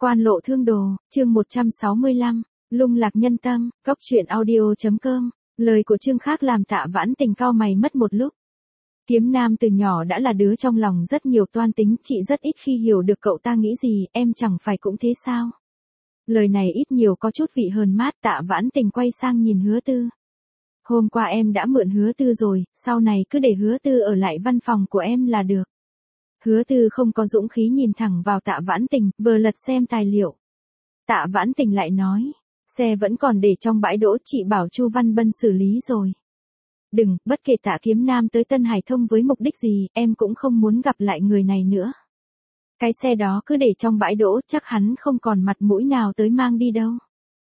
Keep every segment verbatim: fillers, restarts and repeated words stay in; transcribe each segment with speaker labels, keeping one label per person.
Speaker 1: Quan lộ thương đồ, chương một trăm sáu mươi lăm, lung lạc nhân tâm, góc truyện audio.com, lời của Trương Khác làm Tạ Vãn Tình cau mày mất một lúc. Kiếm Nam từ nhỏ đã là đứa trong lòng rất nhiều toan tính, chị rất ít khi hiểu được cậu ta nghĩ gì, em chẳng phải cũng thế sao? Lời này ít nhiều có chút vị hờn mát. Tạ Vãn Tình quay sang nhìn Hứa Tư. Hôm qua em đã mượn Hứa Tư rồi, sau này cứ để Hứa Tư ở lại văn phòng của em là được. Hứa Tư không có dũng khí nhìn thẳng vào Tạ Vãn Tình, vừa lật xem tài liệu. Tạ Vãn Tình lại nói, xe vẫn còn để trong bãi đỗ, chị bảo Chu Văn Bân xử lý rồi. Đừng, bất kể Tạ Kiếm Nam tới Tân Hải Thông với mục đích gì, em cũng không muốn gặp lại người này nữa. Cái xe đó cứ để trong bãi đỗ, chắc hắn không còn mặt mũi nào tới mang đi đâu.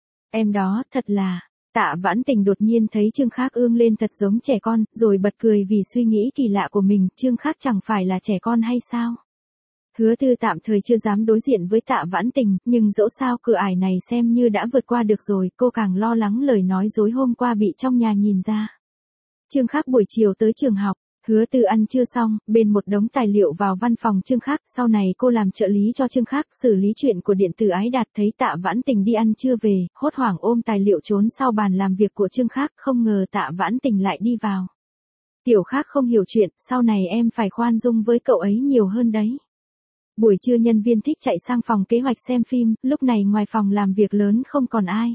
Speaker 1: Em đó, thật là... Tạ Vãn Tình đột nhiên thấy Trương Khác ương lên thật giống trẻ con, rồi bật cười vì suy nghĩ kỳ lạ của mình. Trương Khác chẳng phải là trẻ con hay sao? Hứa Tư tạm thời chưa dám đối diện với Tạ Vãn Tình, nhưng dẫu sao cửa ải này xem như đã vượt qua được rồi, cô càng lo lắng lời nói dối hôm qua bị trong nhà nhìn ra. Trương Khác buổi chiều tới trường học, Hứa Tư ăn trưa xong, bên một đống tài liệu vào văn phòng Trương Khác, sau này cô làm trợ lý cho Trương Khác, xử lý chuyện của điện tử Ái Đạt. Thấy Tạ Vãn Tình đi ăn trưa về, hốt hoảng ôm tài liệu trốn sau bàn làm việc của Trương Khác, không ngờ Tạ Vãn Tình lại đi vào. Tiểu Khác không hiểu chuyện, sau này em phải khoan dung với cậu ấy nhiều hơn đấy. Buổi trưa nhân viên thích chạy sang phòng kế hoạch xem phim, lúc này ngoài phòng làm việc lớn không còn ai.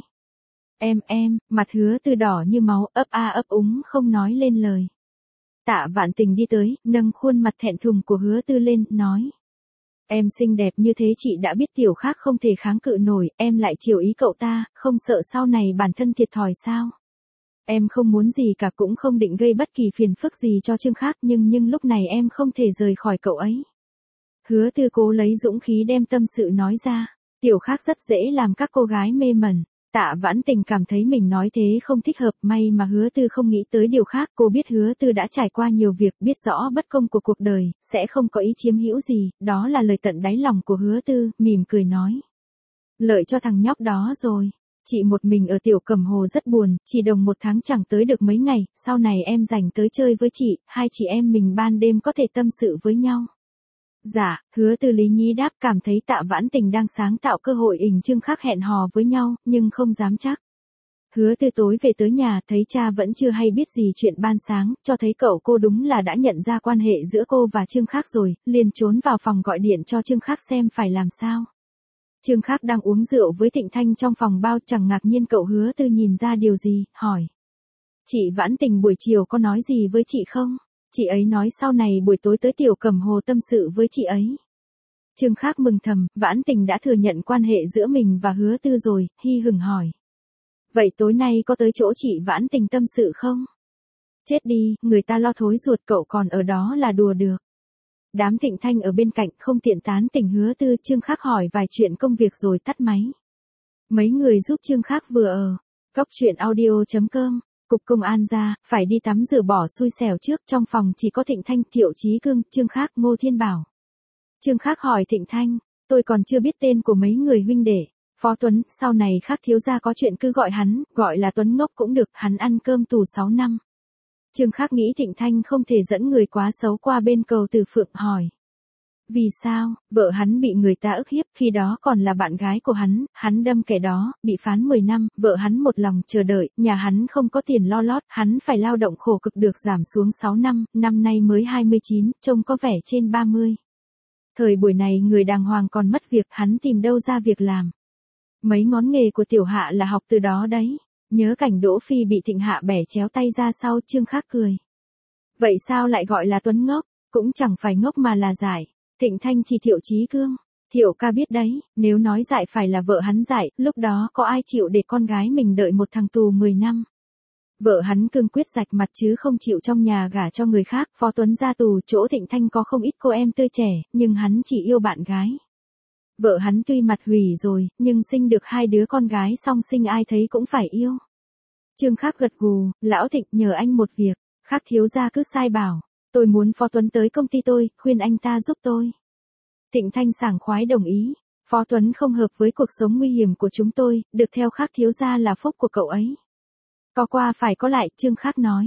Speaker 1: Em em, mặt Hứa Tư đỏ như máu, ấp a ấp úng không nói lên lời. Tạ Vãn Tình đi tới, nâng khuôn mặt thẹn thùng của Hứa Tư lên, nói. Em xinh đẹp như thế chị đã biết Tiểu Khác không thể kháng cự nổi, em lại chiều ý cậu ta, không sợ sau này bản thân thiệt thòi sao? Em không muốn gì cả, cũng không định gây bất kỳ phiền phức gì cho Trương Khác, nhưng nhưng lúc này em không thể rời khỏi cậu ấy. Hứa Tư cố lấy dũng khí đem tâm sự nói ra. Tiểu Khác rất dễ làm các cô gái mê mẩn. Tạ Vãn Tình cảm thấy mình nói thế không thích hợp, may mà Hứa Tư không nghĩ tới điều khác. Cô biết Hứa Tư đã trải qua nhiều việc, biết rõ bất công của cuộc đời, sẽ không có ý chiếm hữu gì, đó là lời tận đáy lòng của Hứa Tư, mỉm cười nói. Lợi cho thằng nhóc đó rồi. Chị một mình ở Tiểu Cẩm Hồ rất buồn, chỉ đồng một tháng chẳng tới được mấy ngày, sau này em rảnh tới chơi với chị, hai chị em mình ban đêm có thể tâm sự với nhau. Dạ, Hứa Tư lý nhí đáp, cảm thấy Tạ Vãn Tình đang sáng tạo cơ hội ình Trương Khác hẹn hò với nhau, nhưng không dám chắc. Hứa Tư tối về tới nhà, thấy cha vẫn chưa hay biết gì chuyện ban sáng, cho thấy cậu cô đúng là đã nhận ra quan hệ giữa cô và Trương Khác rồi, liền trốn vào phòng gọi điện cho Trương Khác xem phải làm sao. Trương Khác đang uống rượu với Thịnh Thanh trong phòng bao, chẳng ngạc nhiên cậu Hứa Tư nhìn ra điều gì, hỏi. Chị Vãn Tình buổi chiều có nói gì với chị không? Chị ấy nói sau này buổi tối tới Tiểu Cẩm Hồ tâm sự với chị ấy. Trương Khác mừng thầm, Vãn Tình đã thừa nhận quan hệ giữa mình và Hứa Tư rồi, hi hửng hỏi. Vậy tối nay có tới chỗ chị Vãn Tình tâm sự không? Chết đi, người ta lo thối ruột, cậu còn ở đó là đùa được. Đám Thịnh Thanh ở bên cạnh không tiện tán tỉnh Hứa Tư. Trương Khác hỏi vài chuyện công việc rồi tắt máy. Mấy người giúp Trương Khác vừa ở. Góc truyện audio.com. Cục công an ra, phải đi tắm rửa bỏ xui xẻo trước, trong phòng chỉ có Thịnh Thanh, Thiệu Chí Cương, Trương Khác, Ngô Thiên Bảo. Trương Khác hỏi Thịnh Thanh, tôi còn chưa biết tên của mấy người huynh đệ. Phó Tuấn, sau này Khác thiếu gia có chuyện cứ gọi hắn, gọi là Tuấn ngốc cũng được, hắn ăn cơm tù sáu năm. Trương Khác nghĩ Thịnh Thanh không thể dẫn người quá xấu qua bên cầu Từ Phượng, hỏi. Vì sao, vợ hắn bị người ta ức hiếp, khi đó còn là bạn gái của hắn, hắn đâm kẻ đó, bị phán mười năm, vợ hắn một lòng chờ đợi, nhà hắn không có tiền lo lót, hắn phải lao động khổ cực được giảm xuống sáu năm, năm nay mới hai mươi chín, trông có vẻ trên ba mươi. Thời buổi này người đàng hoàng còn mất việc, hắn tìm đâu ra việc làm. Mấy ngón nghề của Tiểu Hạ là học từ đó đấy. Nhớ cảnh Đỗ Phi bị Thịnh Hạ bẻ chéo tay ra sau, Trương Khác cười. Vậy sao lại gọi là Tuấn ngốc, cũng chẳng phải ngốc mà là dại. Thịnh Thanh chỉ Thiệu Chí Cương. Thiệu ca biết đấy, nếu nói dại phải là vợ hắn dại, lúc đó có ai chịu để con gái mình đợi một thằng tù mười năm. Vợ hắn cương quyết rạch mặt chứ không chịu trong nhà gả cho người khác. Phó Tuấn ra tù, chỗ Thịnh Thanh có không ít cô em tươi trẻ, nhưng hắn chỉ yêu bạn gái. Vợ hắn tuy mặt hủy rồi, nhưng sinh được hai đứa con gái song sinh ai thấy cũng phải yêu. Trương Khác gật gù, lão Thịnh nhờ anh một việc. Khác thiếu gia cứ sai bảo. Tôi muốn Phó Tuấn tới công ty tôi, khuyên anh ta giúp tôi. Thịnh Thanh sảng khoái đồng ý. Phó Tuấn không hợp với cuộc sống nguy hiểm của chúng tôi, được theo Khác thiếu gia là phúc của cậu ấy. Có qua phải có lại, Trương Khác nói.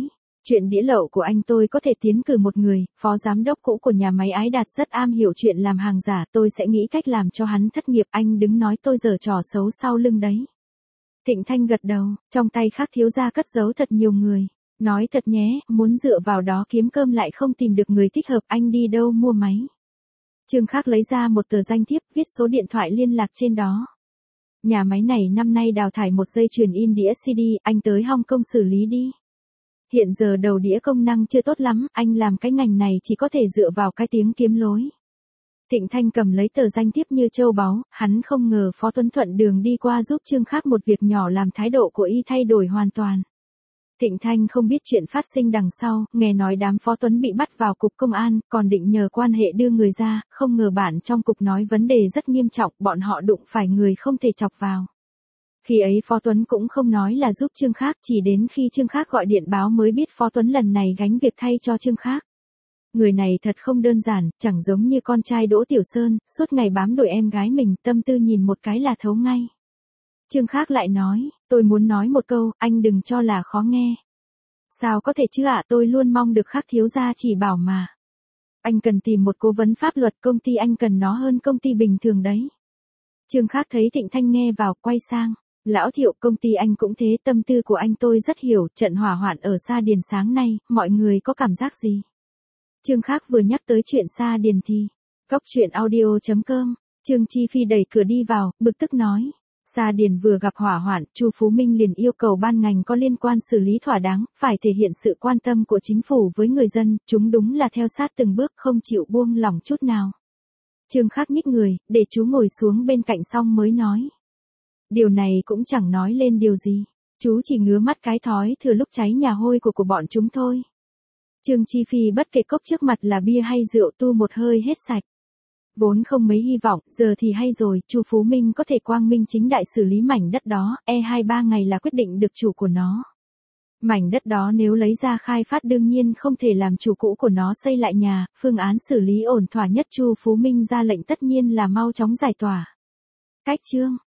Speaker 1: Chuyện đĩa lậu của anh tôi có thể tiến cử một người, phó giám đốc cũ của nhà máy Ái Đạt rất am hiểu chuyện làm hàng giả, tôi sẽ nghĩ cách làm cho hắn thất nghiệp, anh đừng nói tôi giở trò xấu sau lưng đấy. Thịnh Thanh gật đầu, trong tay Khác thiếu gia cất giấu thật nhiều người. Nói thật nhé, muốn dựa vào đó kiếm cơm lại không tìm được người thích hợp, anh đi đâu mua máy. Trương Khác lấy ra một tờ danh thiếp, viết số điện thoại liên lạc trên đó. Nhà máy này năm nay đào thải một dây chuyền in đĩa xê đê, anh tới Hong Kong xử lý đi. Hiện giờ đầu đĩa công năng chưa tốt lắm, anh làm cái ngành này chỉ có thể dựa vào cái tiếng kiếm lối. Thịnh Thanh cầm lấy tờ danh thiếp như châu báu, hắn không ngờ Phó Tuấn thuận đường đi qua giúp Trương Khác một việc nhỏ làm thái độ của y thay đổi hoàn toàn. Thịnh Thanh không biết chuyện phát sinh đằng sau, nghe nói đám Phó Tuấn bị bắt vào cục công an, còn định nhờ quan hệ đưa người ra, không ngờ bạn trong cục nói vấn đề rất nghiêm trọng, bọn họ đụng phải người không thể chọc vào. Khi ấy Phó Tuấn cũng không nói là giúp Trương Khác, chỉ đến khi Trương Khác gọi điện báo mới biết Phó Tuấn lần này gánh việc thay cho Trương Khác. Người này thật không đơn giản, chẳng giống như con trai Đỗ Tiểu Sơn, suốt ngày bám đuổi em gái mình, tâm tư nhìn một cái là thấu ngay. Trương Khác lại nói, tôi muốn nói một câu, anh đừng cho là khó nghe. Sao có thể chứ ạ, tôi luôn mong được Khác thiếu gia chỉ bảo mà. Anh cần tìm một cố vấn pháp luật, công ty anh cần nó hơn công ty bình thường đấy. Trương Khác thấy Thịnh Thanh nghe vào, quay sang. Lão Thiệu, công ty anh cũng thế, tâm tư của anh tôi rất hiểu, trận hỏa hoạn ở Sa Điền sáng nay, mọi người có cảm giác gì? Trương Khác vừa nhắc tới chuyện Sa Điền thì, góc truyện audio chấm com, Trương Chi Phi đẩy cửa đi vào, bực tức nói. Sa Điền vừa gặp hỏa hoạn, Chu Phú Minh liền yêu cầu ban ngành có liên quan xử lý thỏa đáng, phải thể hiện sự quan tâm của chính phủ với người dân, chúng đúng là theo sát từng bước không chịu buông lỏng chút nào. Trương Khác nhích người, để chú ngồi xuống bên cạnh xong mới nói. Điều này cũng chẳng nói lên điều gì, chú chỉ ngứa mắt cái thói thừa lúc cháy nhà hôi của của bọn chúng thôi. Trương Chi Phi bất kể cốc trước mặt là bia hay rượu tu một hơi hết sạch. Vốn không mấy hy vọng, giờ thì hay rồi, Chu Phú Minh có thể quang minh chính đại xử lý mảnh đất đó, e hai ba ngày là quyết định được chủ của nó. Mảnh đất đó nếu lấy ra khai phát đương nhiên không thể làm chủ cũ của nó xây lại nhà, phương án xử lý ổn thỏa nhất Chu Phú Minh ra lệnh tất nhiên là mau chóng giải tỏa. Cách chương